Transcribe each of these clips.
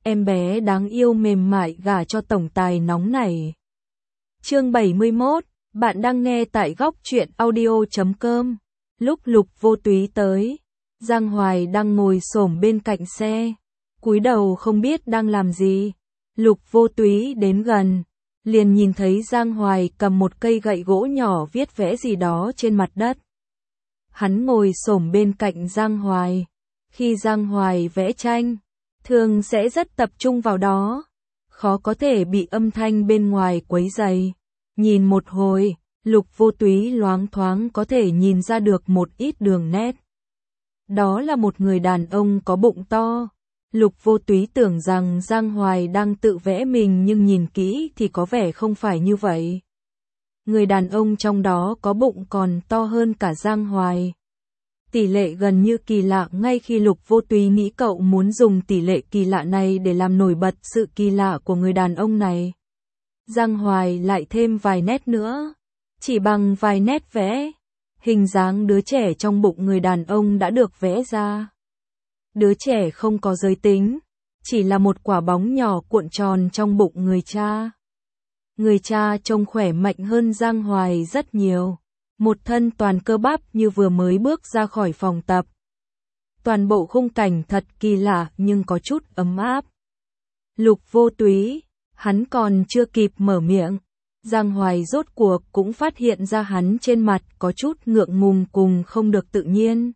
em bé đáng yêu mềm mại gả cho tổng tài nóng này. Chương 71, bạn đang nghe tại góc truyện audio.com. Lúc Lục Vô Túy tới, Giang Hoài đang ngồi xổm bên cạnh xe, cúi đầu không biết đang làm gì. Lục Vô Túy đến gần, liền nhìn thấy Giang Hoài cầm một cây gậy gỗ nhỏ viết vẽ gì đó trên mặt đất. Hắn ngồi xổm bên cạnh Giang Hoài. Khi Giang Hoài vẽ tranh, thường sẽ rất tập trung vào đó, khó có thể bị âm thanh bên ngoài quấy rầy. Nhìn một hồi, Lục Vô Túy loáng thoáng có thể nhìn ra được một ít đường nét. Đó là một người đàn ông có bụng to. Lục Vô Túy tưởng rằng Giang Hoài đang tự vẽ mình, nhưng nhìn kỹ thì có vẻ không phải như vậy. Người đàn ông trong đó có bụng còn to hơn cả Giang Hoài. Tỷ lệ gần như kỳ lạ, ngay khi Lục Vô Túy nghĩ cậu muốn dùng tỷ lệ kỳ lạ này để làm nổi bật sự kỳ lạ của người đàn ông này. Giang Hoài lại thêm vài nét nữa. Chỉ bằng vài nét vẽ, hình dáng đứa trẻ trong bụng người đàn ông đã được vẽ ra. Đứa trẻ không có giới tính, chỉ là một quả bóng nhỏ cuộn tròn trong bụng người cha. Người cha trông khỏe mạnh hơn Giang Hoài rất nhiều. Một thân toàn cơ bắp như vừa mới bước ra khỏi phòng tập. Toàn bộ khung cảnh thật kỳ lạ nhưng có chút ấm áp. Lục Vô Túy, hắn còn chưa kịp mở miệng, Giang Hoài rốt cuộc cũng phát hiện ra hắn trên mặt có chút ngượng ngùng cùng không được tự nhiên.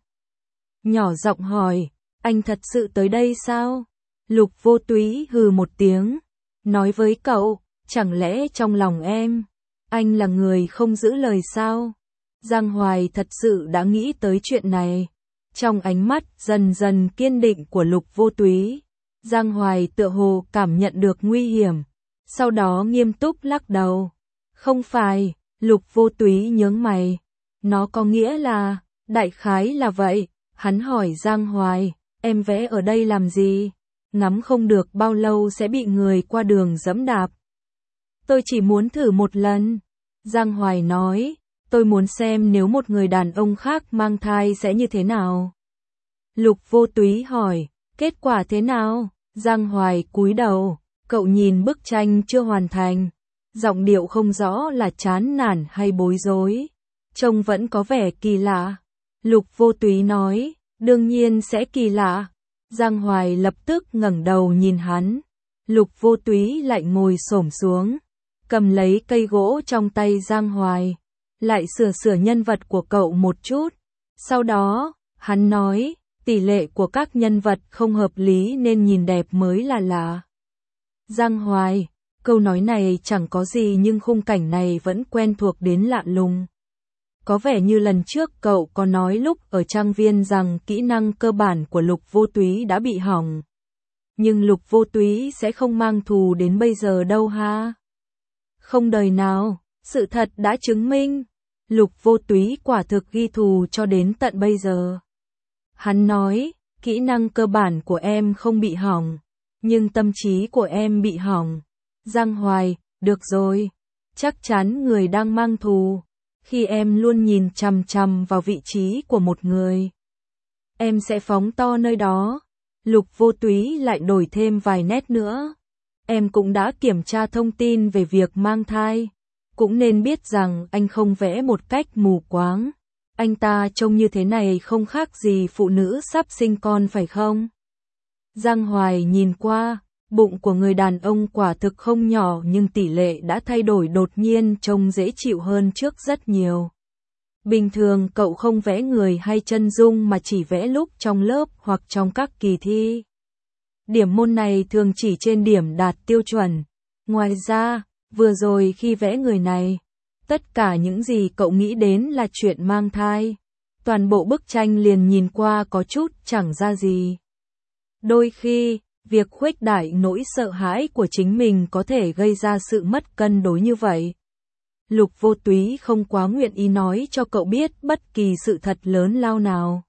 Nhỏ giọng hỏi, anh thật sự tới đây sao? Lục Vô Túy hừ một tiếng, nói với cậu, chẳng lẽ trong lòng em, anh là người không giữ lời sao? Giang Hoài thật sự đã nghĩ tới chuyện này. Trong ánh mắt dần dần kiên định của Lục Vô Túy, Giang Hoài tựa hồ cảm nhận được nguy hiểm. Sau đó nghiêm túc lắc đầu. Không phải. Lục Vô Túy nhướng mày. Nó có nghĩa là, đại khái là vậy. Hắn hỏi Giang Hoài, em vẽ ở đây làm gì? Ngắm không được bao lâu sẽ bị người qua đường giẫm đạp. Tôi chỉ muốn thử một lần. Giang Hoài nói. Tôi muốn xem nếu một người đàn ông khác mang thai sẽ như thế nào. Lục Vô Túy hỏi, kết quả thế nào? Giang Hoài cúi đầu, cậu nhìn bức tranh chưa hoàn thành. Giọng điệu không rõ là chán nản hay bối rối. Trông vẫn có vẻ kỳ lạ. Lục Vô Túy nói, đương nhiên sẽ kỳ lạ. Giang Hoài lập tức ngẩng đầu nhìn hắn. Lục Vô Túy lại ngồi xổm xuống, cầm lấy cây gỗ trong tay Giang Hoài. Lại sửa nhân vật của cậu một chút. Sau đó, hắn nói, tỷ lệ của các nhân vật không hợp lý nên nhìn đẹp mới là lạ. Giang Hoài, câu nói này chẳng có gì nhưng khung cảnh này vẫn quen thuộc đến lạ lùng. Có vẻ như lần trước cậu có nói lúc ở trang viên rằng kỹ năng cơ bản của Lục Vô Túy đã bị hỏng. Nhưng Lục Vô Túy sẽ không mang thù đến bây giờ đâu ha. Không đời nào, sự thật đã chứng minh. Lục Vô Túy quả thực ghi thù cho đến tận bây giờ. Hắn nói, kỹ năng cơ bản của em không bị hỏng, nhưng tâm trí của em bị hỏng. Giang Hoài, được rồi, chắc chắn người đang mang thù. Khi em luôn nhìn chằm chằm vào vị trí của một người, em sẽ phóng to nơi đó. Lục Vô Túy lại đổi thêm vài nét nữa. Em cũng đã kiểm tra thông tin về việc mang thai. Cũng nên biết rằng anh không vẽ một cách mù quáng. Anh ta trông như thế này không khác gì phụ nữ sắp sinh con phải không? Giang Hoài nhìn qua, bụng của người đàn ông quả thực không nhỏ nhưng tỷ lệ đã thay đổi đột nhiên, trông dễ chịu hơn trước rất nhiều. Bình thường cậu không vẽ người hay chân dung mà chỉ vẽ lúc trong lớp hoặc trong các kỳ thi. Điểm môn này thường chỉ trên điểm đạt tiêu chuẩn. Ngoài ra, vừa rồi khi vẽ người này, tất cả những gì cậu nghĩ đến là chuyện mang thai. Toàn bộ bức tranh liền nhìn qua có chút chẳng ra gì. Đôi khi, việc khuếch đại nỗi sợ hãi của chính mình có thể gây ra sự mất cân đối như vậy. Lục Vô Túy không quá nguyện ý nói cho cậu biết bất kỳ sự thật lớn lao nào.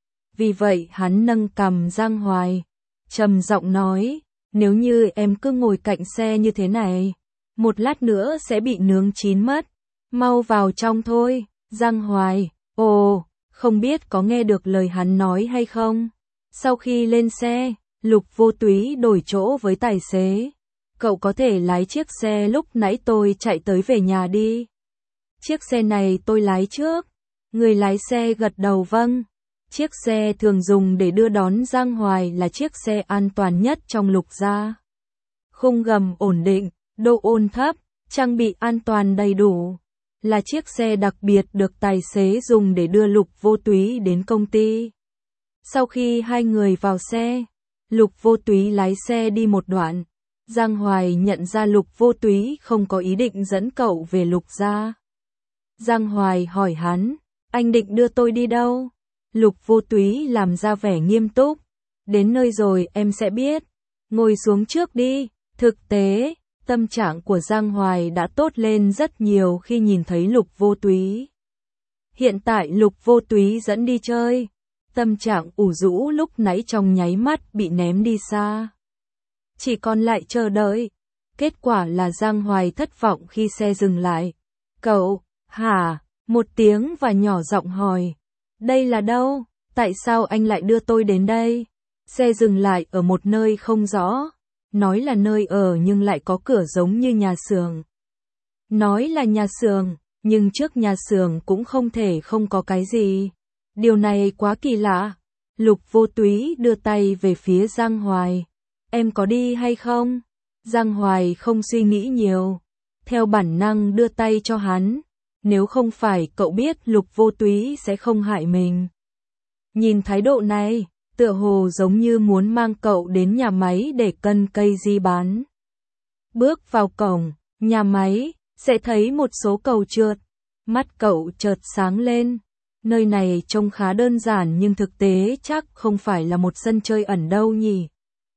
Vì vậy hắn nâng cằm Giang Hoài, trầm giọng nói, nếu như em cứ ngồi cạnh xe như thế này, một lát nữa sẽ bị nướng chín mất. Mau vào trong thôi. Giang Hoài, ồ, không biết có nghe được lời hắn nói hay không. Sau khi lên xe, Lục Vô Túy đổi chỗ với tài xế. Cậu có thể lái chiếc xe lúc nãy tôi chạy tới về nhà đi. Chiếc xe này tôi lái trước. Người lái xe gật đầu vâng. Chiếc xe thường dùng để đưa đón Giang Hoài là chiếc xe an toàn nhất trong Lục gia. Khung gầm ổn định, độ ôn thấp, trang bị an toàn đầy đủ. Là chiếc xe đặc biệt được tài xế dùng để đưa Lục Vô Túy đến công ty. Sau khi hai người vào xe, Lục Vô Túy lái xe đi một đoạn. Giang Hoài nhận ra Lục Vô Túy không có ý định dẫn cậu về Lục gia. Giang Hoài hỏi hắn, anh định đưa tôi đi đâu? Lục Vô Túy làm ra vẻ nghiêm túc. Đến nơi rồi em sẽ biết. Ngồi xuống trước đi. Thực tế, tâm trạng của Giang Hoài đã tốt lên rất nhiều khi nhìn thấy Lục Vô Túy. Hiện tại Lục Vô Túy dẫn đi chơi. Tâm trạng ủ rũ lúc nãy trong nháy mắt bị ném đi xa. Chỉ còn lại chờ đợi. Kết quả là Giang Hoài thất vọng khi xe dừng lại. Cậu, hả? Một tiếng và nhỏ giọng hỏi. Đây là đâu? Tại sao anh lại đưa tôi đến đây? Xe dừng lại ở một nơi không rõ. Nói là nơi ở nhưng lại có cửa giống như nhà xưởng. Nói là nhà xưởng, nhưng trước nhà xưởng cũng không thể không có cái gì. Điều này quá kỳ lạ. Lục Vô Túy đưa tay về phía Giang Hoài. Em có đi hay không? Giang Hoài không suy nghĩ nhiều. Theo bản năng đưa tay cho hắn. Nếu không phải cậu biết Lục Vô Túy sẽ không hại mình. Nhìn thái độ này, tựa hồ giống như muốn mang cậu đến nhà máy để cân cây di bán. Bước vào cổng, nhà máy, sẽ thấy một số cầu trượt. Mắt cậu chợt sáng lên. Nơi này trông khá đơn giản nhưng thực tế chắc không phải là một sân chơi ẩn đâu nhỉ.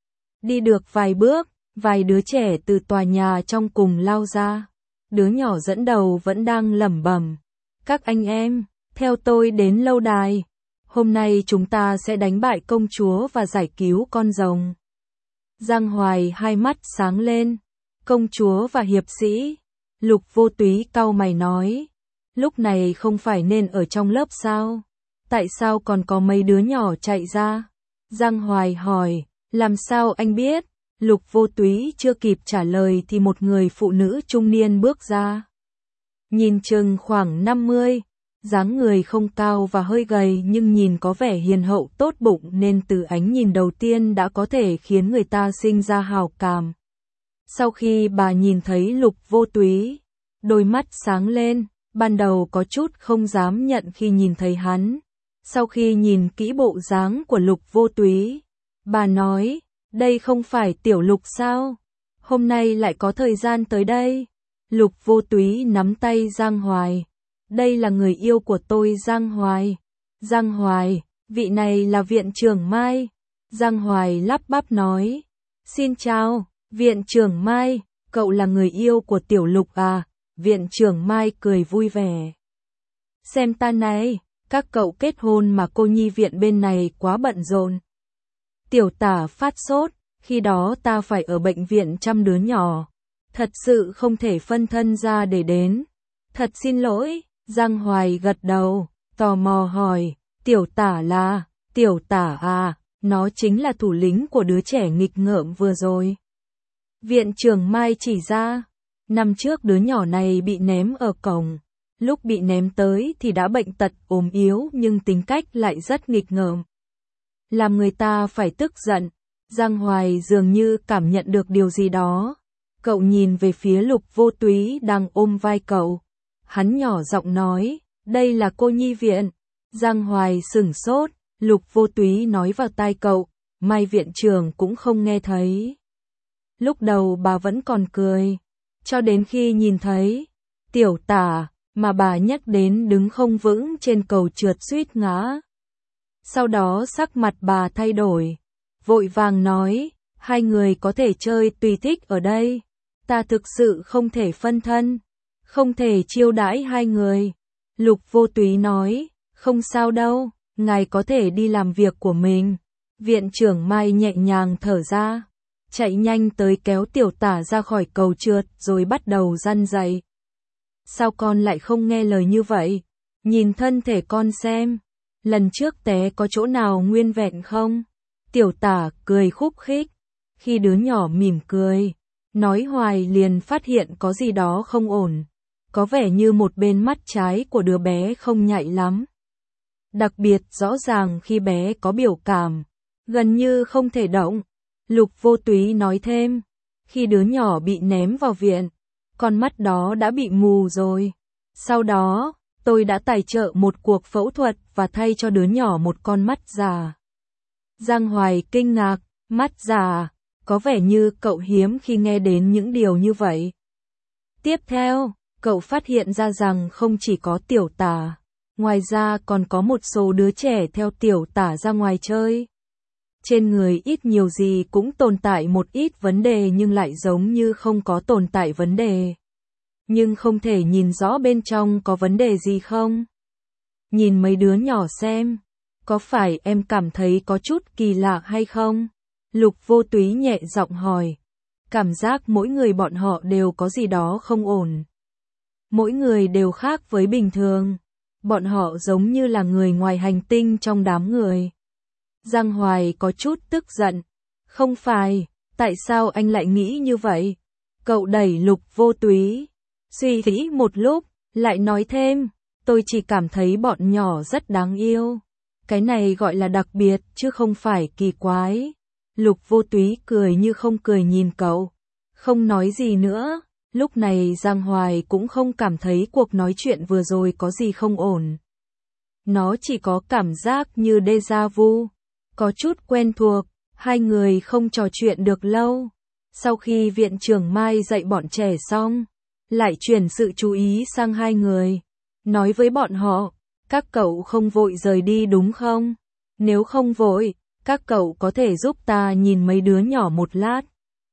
Đi được vài bước, vài đứa trẻ từ tòa nhà trong cùng lao ra. Đứa nhỏ dẫn đầu vẫn đang lẩm bẩm. Các anh em, theo tôi đến lâu đài. Hôm nay chúng ta sẽ đánh bại công chúa và giải cứu con rồng. Giang Hoài hai mắt sáng lên. Công chúa và hiệp sĩ. Lục Vô Túy cau mày nói. Lúc này không phải nên ở trong lớp sao? Tại sao còn có mấy đứa nhỏ chạy ra? Giang Hoài hỏi. Làm sao anh biết? Lục Vô Túy chưa kịp trả lời thì một người phụ nữ trung niên bước ra. Nhìn chừng khoảng 50, dáng người không cao và hơi gầy nhưng nhìn có vẻ hiền hậu tốt bụng nên từ ánh nhìn đầu tiên đã có thể khiến người ta sinh ra hảo cảm. Sau khi bà nhìn thấy Lục Vô Túy, đôi mắt sáng lên, ban đầu có chút không dám nhận khi nhìn thấy hắn. Sau khi nhìn kỹ bộ dáng của Lục Vô Túy, bà nói, đây không phải Tiểu Lục sao? Hôm nay lại có thời gian tới đây. Lục Vô Túy nắm tay Giang Hoài. Đây là người yêu của tôi Giang Hoài. Giang Hoài, vị này là viện trưởng Mai. Giang Hoài lắp bắp nói. Xin chào, viện trưởng Mai, cậu là người yêu của Tiểu Lục à? Viện trưởng Mai cười vui vẻ. Xem ta này, các cậu kết hôn mà cô nhi viện bên này quá bận rộn. Tiểu Tả phát sốt, khi đó ta phải ở bệnh viện chăm đứa nhỏ. Thật sự không thể phân thân ra để đến. Thật xin lỗi, Giang Hoài gật đầu, tò mò hỏi, Tiểu Tả là, Tiểu Tả à, nó chính là thủ lĩnh của đứa trẻ nghịch ngợm vừa rồi. Viện trưởng Mai chỉ ra, năm trước đứa nhỏ này bị ném ở cổng. Lúc bị ném tới thì đã bệnh tật ốm yếu nhưng tính cách lại rất nghịch ngợm. Làm người ta phải tức giận. Giang Hoài dường như cảm nhận được điều gì đó. Cậu nhìn về phía Lục Vô Túy đang ôm vai cậu. Hắn nhỏ giọng nói, đây là cô nhi viện. Giang Hoài sửng sốt, Lục Vô Túy nói vào tai cậu, Mai viện trưởng cũng không nghe thấy. Lúc đầu bà vẫn còn cười, cho đến khi nhìn thấy Tiểu Tả mà bà nhắc đến đứng không vững trên cầu trượt suýt ngã. Sau đó sắc mặt bà thay đổi, vội vàng nói, hai người có thể chơi tùy thích ở đây, ta thực sự không thể phân thân, không thể chiêu đãi hai người. Lục Vô Túy nói, không sao đâu, ngài có thể đi làm việc của mình. Viện trưởng Mai nhẹ nhàng thở ra, chạy nhanh tới kéo Tiểu Tả ra khỏi cầu trượt rồi bắt đầu răn dạy. Sao con lại không nghe lời như vậy? Nhìn thân thể con xem, lần trước té có chỗ nào nguyên vẹn không? Tiểu Tả cười khúc khích, khi đứa nhỏ mỉm cười, nói hoài liền phát hiện có gì đó không ổn, có vẻ như một bên mắt trái của đứa bé không nhạy lắm. Đặc biệt rõ ràng khi bé có biểu cảm, gần như không thể động. Lục Vô Túy nói thêm, khi đứa nhỏ bị ném vào viện, con mắt đó đã bị mù rồi. Sau đó, tôi đã tài trợ một cuộc phẫu thuật và thay cho đứa nhỏ một con mắt già. Giang Hoài kinh ngạc, mắt già, có vẻ như cậu hiếm khi nghe đến những điều như vậy. Tiếp theo, cậu phát hiện ra rằng không chỉ có Tiểu Tả, ngoài ra còn có một số đứa trẻ theo Tiểu Tả ra ngoài chơi. Trên người ít nhiều gì cũng tồn tại một ít vấn đề nhưng lại giống như không có tồn tại vấn đề. Nhưng không thể nhìn rõ bên trong có vấn đề gì không? Nhìn mấy đứa nhỏ xem, có phải em cảm thấy có chút kỳ lạ hay không? Lục Vô Túy nhẹ giọng hỏi. Cảm giác mỗi người bọn họ đều có gì đó không ổn. Mỗi người đều khác với bình thường. Bọn họ giống như là người ngoài hành tinh trong đám người. Giang Hoài có chút tức giận. Không phải, tại sao anh lại nghĩ như vậy? Cậu đẩy Lục Vô Túy. Suy nghĩ một lúc, lại nói thêm, tôi chỉ cảm thấy bọn nhỏ rất đáng yêu. Cái này gọi là đặc biệt chứ không phải kỳ quái. Lục Vô Túy cười như không cười nhìn cậu, không nói gì nữa. Lúc này Giang Hoài cũng không cảm thấy cuộc nói chuyện vừa rồi có gì không ổn. Nó chỉ có cảm giác như déjà vu, có chút quen thuộc. Hai người không trò chuyện được lâu. Sau khi viện trưởng Mai dạy bọn trẻ xong, lại chuyển sự chú ý sang hai người. Nói với bọn họ, các cậu không vội rời đi đúng không? Nếu không vội, các cậu có thể giúp ta nhìn mấy đứa nhỏ một lát.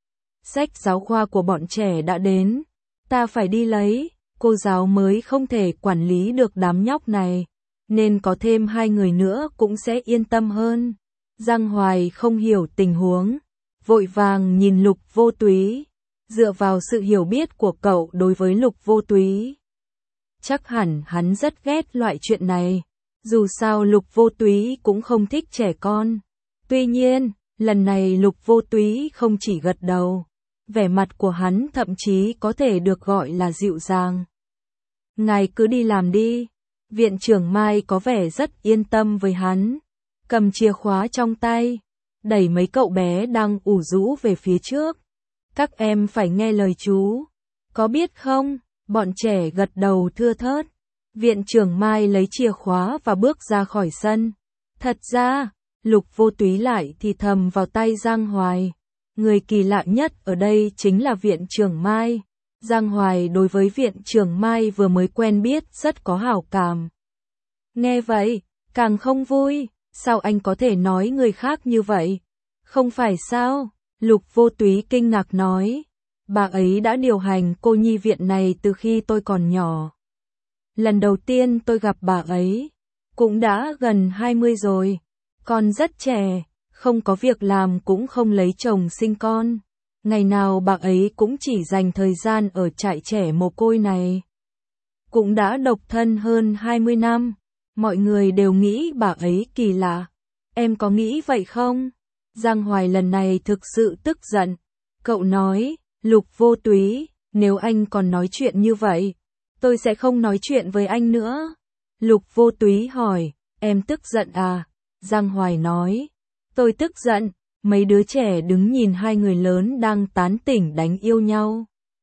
Sách giáo khoa của bọn trẻ đã đến, ta phải đi lấy, cô giáo mới không thể quản lý được đám nhóc này, nên có thêm hai người nữa cũng sẽ yên tâm hơn. Giang Hoài không hiểu tình huống, vội vàng nhìn Lục Vô Túy, dựa vào sự hiểu biết của cậu đối với Lục Vô Túy. Chắc hẳn hắn rất ghét loại chuyện này, dù sao Lục Vô Túy cũng không thích trẻ con. Tuy nhiên, lần này Lục Vô Túy không chỉ gật đầu, vẻ mặt của hắn thậm chí có thể được gọi là dịu dàng. Ngài cứ đi làm đi. Viện trưởng Mai có vẻ rất yên tâm với hắn, cầm chìa khóa trong tay, đẩy mấy cậu bé đang ủ rũ về phía trước. Các em phải nghe lời chú, có biết không? Bọn trẻ gật đầu thưa thớt. Viện trưởng Mai lấy chìa khóa và bước ra khỏi sân. Thật ra, Lục Vô Túy lại thì thầm vào tay Giang Hoài. Người kỳ lạ nhất ở đây chính là viện trưởng Mai. Giang Hoài đối với viện trưởng Mai vừa mới quen biết rất có hảo cảm. Nghe vậy, càng không vui, sao anh có thể nói người khác như vậy? Không phải sao? Lục Vô Túy kinh ngạc nói. Bà ấy đã điều hành cô nhi viện này từ khi tôi còn nhỏ. Lần đầu tiên tôi gặp bà ấy, cũng đã gần 20 rồi, còn rất trẻ, không có việc làm cũng không lấy chồng sinh con. Ngày nào bà ấy cũng chỉ dành thời gian ở trại trẻ mồ côi này. Cũng đã độc thân hơn 20 năm, mọi người đều nghĩ bà ấy kỳ lạ. Em có nghĩ vậy không? Giang Hoài lần này thực sự tức giận. Cậu nói, Lục Vô Túy, nếu anh còn nói chuyện như vậy, tôi sẽ không nói chuyện với anh nữa. Lục Vô Túy hỏi, em tức giận à? Giang Hoài nói, tôi tức giận. Mấy đứa trẻ đứng nhìn hai người lớn đang tán tỉnh đánh yêu nhau.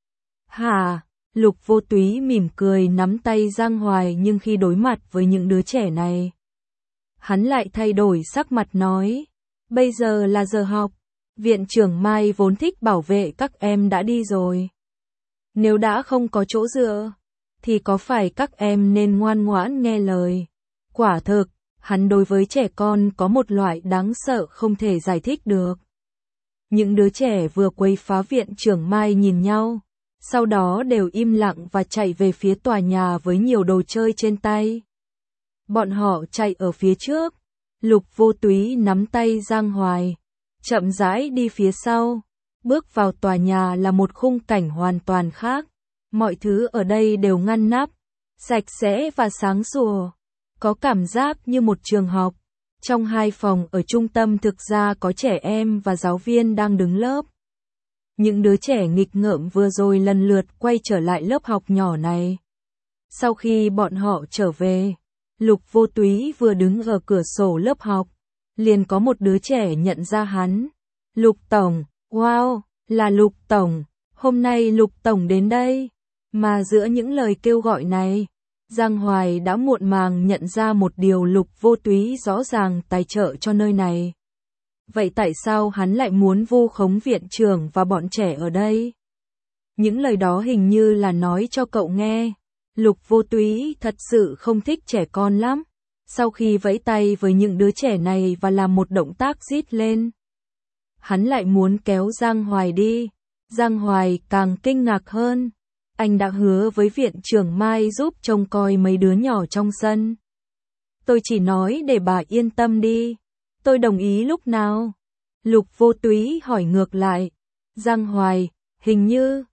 Hả? Lục Vô Túy mỉm cười nắm tay Giang Hoài, nhưng khi đối mặt với những đứa trẻ này, hắn lại thay đổi sắc mặt nói, bây giờ là giờ học, viện trưởng Mai vốn thích bảo vệ các em đã đi rồi. Nếu đã không có chỗ dựa, thì có phải các em nên ngoan ngoãn nghe lời. Quả thực, hắn đối với trẻ con có một loại đáng sợ không thể giải thích được. Những đứa trẻ vừa quấy phá viện trưởng Mai nhìn nhau, sau đó đều im lặng và chạy về phía tòa nhà với nhiều đồ chơi trên tay. Bọn họ chạy ở phía trước, Lục Vô Túy nắm tay Giang Hoài, chậm rãi đi phía sau. Bước vào tòa nhà là một khung cảnh hoàn toàn khác. Mọi thứ ở đây đều ngăn nắp, sạch sẽ và sáng sủa. Có cảm giác như một trường học. Trong 2 phòng ở trung tâm thực ra có trẻ em và giáo viên đang đứng lớp. Những đứa trẻ nghịch ngợm vừa rồi lần lượt quay trở lại lớp học nhỏ này. Sau khi bọn họ trở về, Lục Vô Túy vừa đứng ở cửa sổ lớp học, liền có một đứa trẻ nhận ra hắn. Lục Tổng, wow, là Lục Tổng, hôm nay Lục Tổng đến đây. Mà giữa những lời kêu gọi này, Giang Hoài đã muộn màng nhận ra một điều, Lục Vô Túy rõ ràng tài trợ cho nơi này. Vậy tại sao hắn lại muốn vu khống viện trưởng và bọn trẻ ở đây? Những lời đó hình như là nói cho cậu nghe. Lục Vô Túy thật sự không thích trẻ con lắm. Sau khi vẫy tay với những đứa trẻ này và làm một động tác rít lên, hắn lại muốn kéo Giang Hoài đi. Giang Hoài càng kinh ngạc hơn. Anh đã hứa với viện trưởng Mai giúp trông coi mấy đứa nhỏ trong sân. Tôi chỉ nói để bà yên tâm đi. Tôi đồng ý lúc nào? Lục Vô Túy hỏi ngược lại. Giang Hoài, hình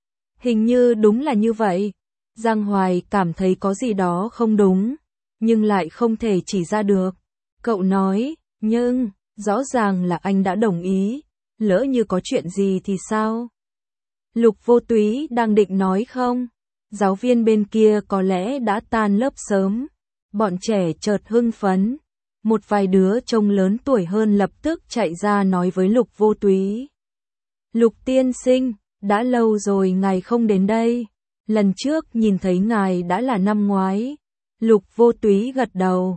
như đúng là như vậy. Giang Hoài cảm thấy có gì đó không đúng, nhưng lại không thể chỉ ra được. Cậu nói, nhưng, rõ ràng là anh đã đồng ý, lỡ như có chuyện gì thì sao? Lục Vô Túy đang định nói không? Giáo viên bên kia có lẽ đã tan lớp sớm. Bọn trẻ chợt hưng phấn. Một vài đứa trông lớn tuổi hơn lập tức chạy ra nói với Lục Vô Túy. Lục tiên sinh, đã lâu rồi ngài không đến đây. Lần trước nhìn thấy ngài đã là năm ngoái. Lục Vô Túy gật đầu.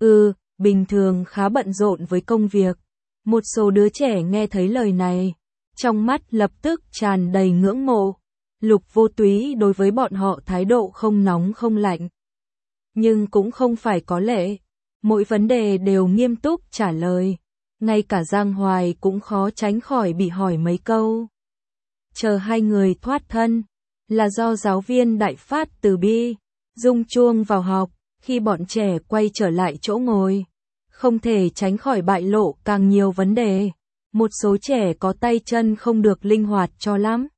Bình thường khá bận rộn với công việc. Một số đứa trẻ nghe thấy lời này, trong mắt lập tức tràn đầy ngưỡng mộ. Lục Vô Túy đối với bọn họ thái độ không nóng không lạnh. Nhưng cũng không phải có lệ. Mỗi vấn đề đều nghiêm túc trả lời. Ngay cả Giang Hoài cũng khó tránh khỏi bị hỏi mấy câu. Chờ hai người thoát thân, là do giáo viên Đại Phát từ bi rung chuông vào học. Khi bọn trẻ quay trở lại chỗ ngồi, không thể tránh khỏi bại lộ càng nhiều vấn đề. Một số trẻ có tay chân không được linh hoạt cho lắm.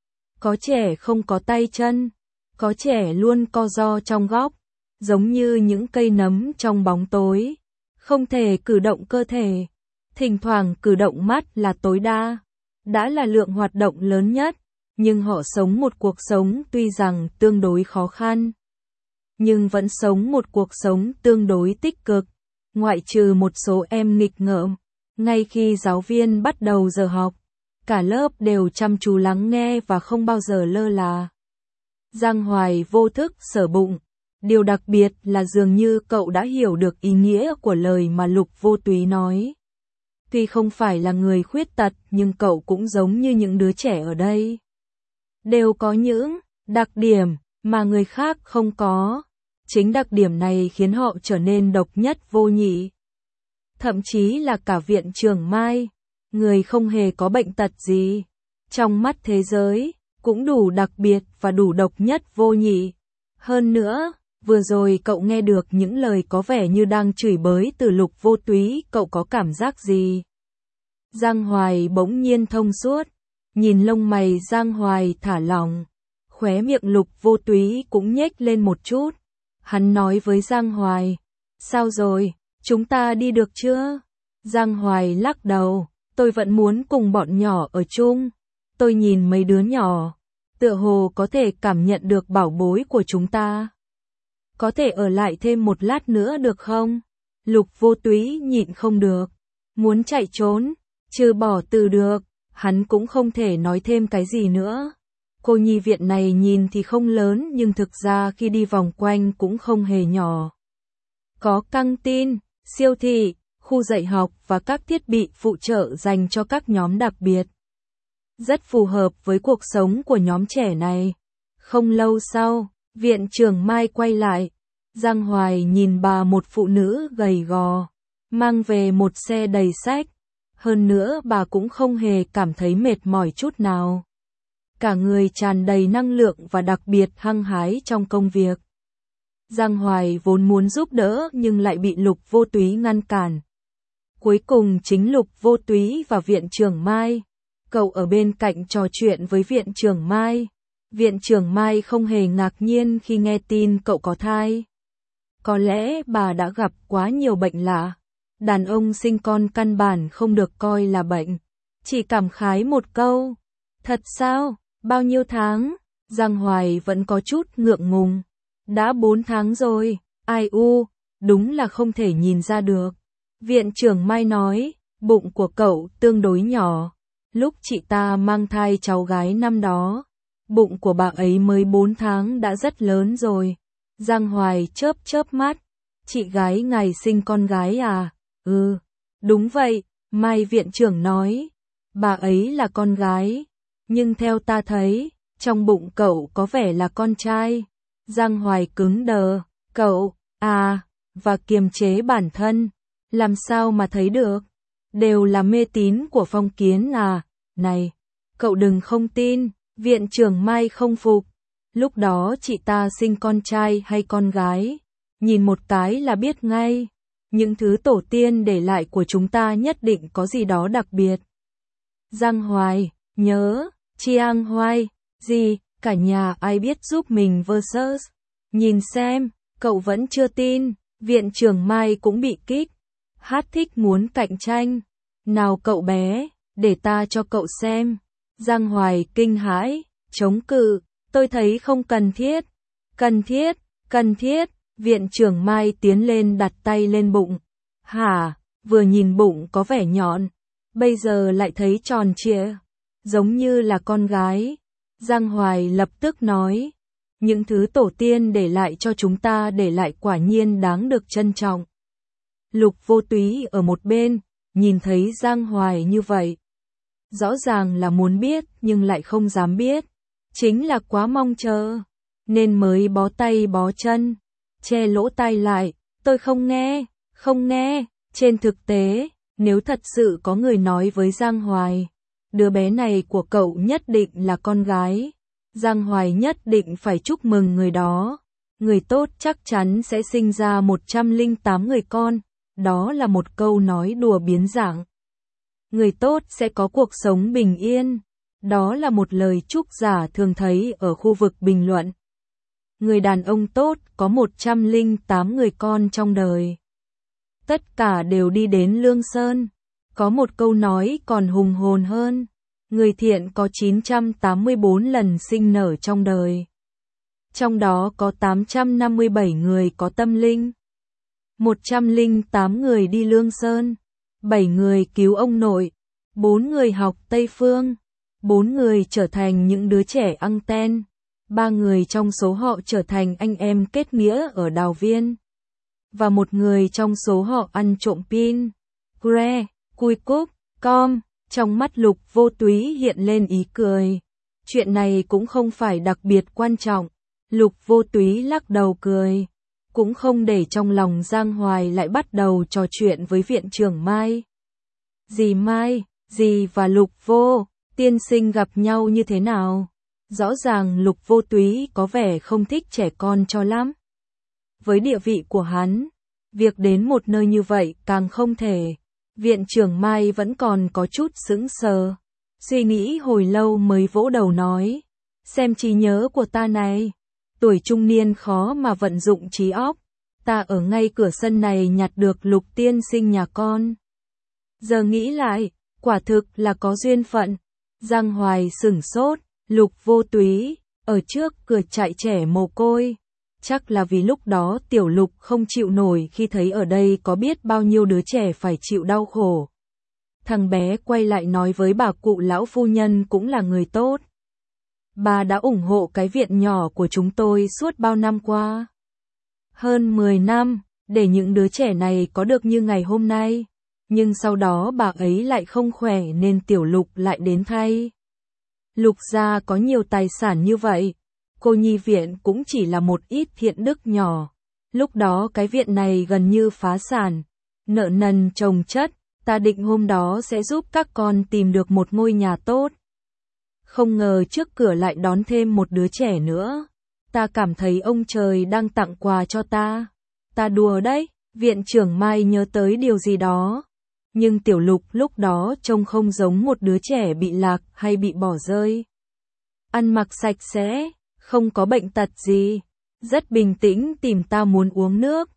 Có trẻ không có tay chân. Có trẻ luôn co ro trong góc, giống như những cây nấm trong bóng tối, không thể cử động cơ thể. Thỉnh thoảng cử động mắt là tối đa, đã là lượng hoạt động lớn nhất, nhưng họ sống một cuộc sống tuy rằng tương đối khó khăn, nhưng vẫn sống một cuộc sống tương đối tích cực, ngoại trừ một số em nghịch ngợm. Ngay khi giáo viên bắt đầu giờ học, cả lớp đều chăm chú lắng nghe và không bao giờ lơ là. Giang Hoài vô thức sờ bụng. Điều đặc biệt là dường như cậu đã hiểu được ý nghĩa của lời mà Lục Vô Túy nói. Tuy không phải là người khuyết tật nhưng cậu cũng giống như những đứa trẻ ở đây. Đều có những đặc điểm mà người khác không có. Chính đặc điểm này khiến họ trở nên độc nhất vô nhị. Thậm chí là cả viện trưởng Mai, người không hề có bệnh tật gì, trong mắt thế giới, cũng đủ đặc biệt và đủ độc nhất vô nhị. Hơn nữa, vừa rồi cậu nghe được những lời có vẻ như đang chửi bới từ Lục Vô Túy, cậu có cảm giác gì? Giang Hoài bỗng nhiên thông suốt, nhìn lông mày Giang Hoài thả lỏng, khóe miệng Lục Vô Túy cũng nhếch lên một chút. Hắn nói với Giang Hoài, sao rồi, chúng ta đi được chưa? Giang Hoài lắc đầu, tôi vẫn muốn cùng bọn nhỏ ở chung. Tôi nhìn mấy đứa nhỏ, tựa hồ có thể cảm nhận được bảo bối của chúng ta. Có thể ở lại thêm một lát nữa được không? Lục Vô Túy nhịn không được, muốn chạy trốn, trừ bỏ từ được, hắn cũng không thể nói thêm cái gì nữa. Cô nhi viện này nhìn thì không lớn nhưng thực ra khi đi vòng quanh cũng không hề nhỏ. Có căng tin, siêu thị, khu dạy học và các thiết bị phụ trợ dành cho các nhóm đặc biệt. Rất phù hợp với cuộc sống của nhóm trẻ này. Không lâu sau, viện trưởng Mai quay lại. Giang Hoài nhìn bà, một phụ nữ gầy gò, mang về một xe đầy sách. Hơn nữa bà cũng không hề cảm thấy mệt mỏi chút nào. Cả người tràn đầy năng lượng và đặc biệt hăng hái trong công việc. Giang Hoài vốn muốn giúp đỡ nhưng lại bị Lục Vô Túy ngăn cản. Cuối cùng chính Lục Vô Túy và viện trưởng Mai. Cậu ở bên cạnh trò chuyện với viện trưởng Mai. Viện trưởng Mai không hề ngạc nhiên khi nghe tin cậu có thai. Có lẽ bà đã gặp quá nhiều bệnh lạ. đàn ông sinh con căn bản không được coi là bệnh. Chỉ cảm khái một câu. Thật sao? Bao nhiêu tháng? Giang Hoài vẫn có chút ngượng ngùng. Đã 4 tháng rồi. Ai u, đúng là không thể nhìn ra được. Viện trưởng Mai nói, bụng của cậu tương đối nhỏ. Lúc chị ta mang thai cháu gái năm đó, bụng của bà ấy mới 4 tháng đã rất lớn rồi. Giang Hoài chớp chớp mắt. Chị gái ngài sinh con gái à? Ừ, đúng vậy, Mai viện trưởng nói. Bà ấy là con gái, nhưng theo ta thấy, trong bụng cậu có vẻ là con trai. Giang Hoài cứng đờ, cậu, à, và kiềm chế bản thân. Làm sao mà thấy được? Đều là mê tín của phong kiến à? Này, cậu đừng không tin, viện trưởng Mai không phục. Lúc đó chị ta sinh con trai hay con gái, nhìn một cái là biết ngay. Những thứ tổ tiên để lại của chúng ta nhất định có gì đó đặc biệt. Giang Hoài, nhớ, Chiang Hoài, gì, cả nhà ai biết giúp mình versus. Nhìn xem, cậu vẫn chưa tin, viện trưởng Mai cũng bị kích. Hát thích muốn cạnh tranh. Nào cậu bé, để ta cho cậu xem. Giang Hoài kinh hãi, chống cự, tôi thấy không cần thiết. Cần thiết, viện trưởng Mai tiến lên đặt tay lên bụng. Hả, vừa nhìn bụng có vẻ nhọn, bây giờ lại thấy tròn trịa, giống như là con gái. Giang Hoài lập tức nói, những thứ tổ tiên để lại cho chúng ta để lại quả nhiên đáng được trân trọng. Lục Vô Túy ở một bên, nhìn thấy Giang Hoài như vậy. Rõ ràng là muốn biết nhưng lại không dám biết. Chính là quá mong chờ, nên mới bó tay bó chân, che lỗ tai lại, tôi không nghe. Trên thực tế, nếu thật sự có người nói với Giang Hoài, đứa bé này của cậu nhất định là con gái, Giang Hoài nhất định phải chúc mừng người đó. Người tốt chắc chắn sẽ sinh ra 108 người con, đó là một câu nói đùa biến dạng. Người tốt sẽ có cuộc sống bình yên, đó là một lời chúc giả thường thấy ở khu vực bình luận. Người đàn ông tốt có 108 người con trong đời. Tất cả đều đi đến Lương Sơn. Có một câu nói còn hùng hồn hơn. Người thiện có 984 lần sinh nở trong đời. Trong đó có 857 người có tâm linh. 108 người đi Lương Sơn. 7 người cứu ông nội. 4 người học Tây Phương. 4 người trở thành những đứa trẻ anten. 3 người trong số họ trở thành anh em kết nghĩa ở Đào Viên. Và một người trong số họ ăn trộm pin. Gre, Cui Cúc, Com, trong mắt Lục Vô Túy hiện lên ý cười. Chuyện này cũng không phải đặc biệt quan trọng. Lục Vô Túy lắc đầu cười. Cũng không để trong lòng Giang Hoài lại bắt đầu trò chuyện với viện trưởng Mai. Dì Mai, dì và Lục Vô tiên sinh gặp nhau như thế nào? Rõ ràng Lục Vô Túy có vẻ không thích trẻ con cho lắm. Với địa vị của hắn, việc đến một nơi như vậy càng không thể. Viện trưởng Mai vẫn còn có chút sững sờ. Suy nghĩ hồi lâu mới vỗ đầu nói. Xem trí nhớ của ta này. Tuổi trung niên khó mà vận dụng trí óc. Ta ở ngay cửa sân này nhặt được Lục tiên sinh nhà con. Giờ nghĩ lại, quả thực là có duyên phận. Giang Hoài sửng sốt. Lục Vô Túy, ở trước cửa trại trẻ mồ côi. Chắc là vì lúc đó Tiểu Lục không chịu nổi khi thấy ở đây có biết bao nhiêu đứa trẻ phải chịu đau khổ. Thằng bé quay lại nói với bà cụ lão phu nhân cũng là người tốt. Bà đã ủng hộ cái viện nhỏ của chúng tôi suốt bao năm qua. Hơn 10 năm, để những đứa trẻ này có được như ngày hôm nay. Nhưng sau đó bà ấy lại không khỏe nên Tiểu Lục lại đến thay. Lục gia có nhiều tài sản như vậy, cô nhi viện cũng chỉ là một ít thiện đức nhỏ. Lúc đó cái viện này gần như phá sản, nợ nần chồng chất, ta định hôm đó sẽ giúp các con tìm được một ngôi nhà tốt. Không ngờ trước cửa lại đón thêm một đứa trẻ nữa. Ta cảm thấy ông trời đang tặng quà cho ta. Ta đùa đấy, viện trưởng Mai nhớ tới điều gì đó. Nhưng Tiểu Lục lúc đó trông không giống một đứa trẻ bị lạc hay bị bỏ rơi. Ăn mặc sạch sẽ, không có bệnh tật gì, rất bình tĩnh tìm ta muốn uống nước.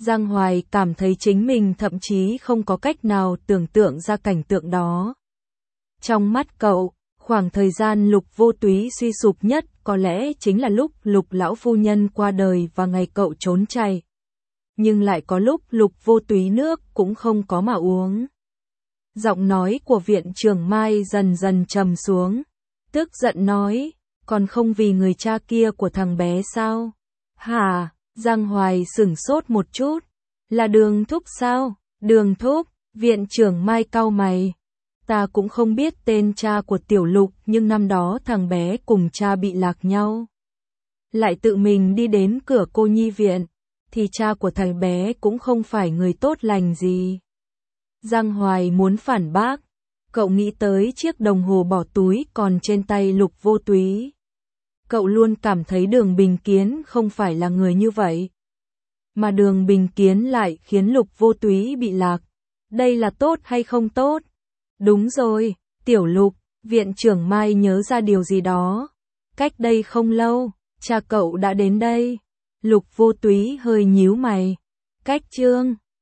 Giang Hoài cảm thấy chính mình thậm chí không có cách nào tưởng tượng ra cảnh tượng đó. Trong mắt cậu, khoảng thời gian Lục Vô Túy suy sụp nhất có lẽ chính là lúc Lục lão phu nhân qua đời và ngày cậu trốn chạy. Nhưng lại có lúc Lục Vô Túy nước cũng không có mà uống. Giọng nói của viện trưởng Mai dần dần trầm xuống, tức giận nói, còn không vì người cha kia của thằng bé sao? Hả? Giang Hoài sửng sốt một chút, là Đường Thúc sao? Đường Thúc, viện trưởng Mai cau mày. Ta cũng không biết tên cha của Tiểu Lục, nhưng năm đó thằng bé cùng cha bị lạc nhau. Lại tự mình đi đến cửa cô nhi viện, thì cha của thằng bé cũng không phải người tốt lành gì. Giang Hoài muốn phản bác, cậu nghĩ tới chiếc đồng hồ bỏ túi còn trên tay Lục Vô Túy. Cậu luôn cảm thấy Đường Bình Kiến không phải là người như vậy. Mà Đường Bình Kiến lại khiến Lục Vô Túy bị lạc. Đây là tốt hay không tốt? Đúng rồi, Tiểu Lục, viện trưởng Mai nhớ ra điều gì đó. Cách đây không lâu, cha cậu đã đến đây. Lục Vô Túy hơi nhíu mày. Cách Trương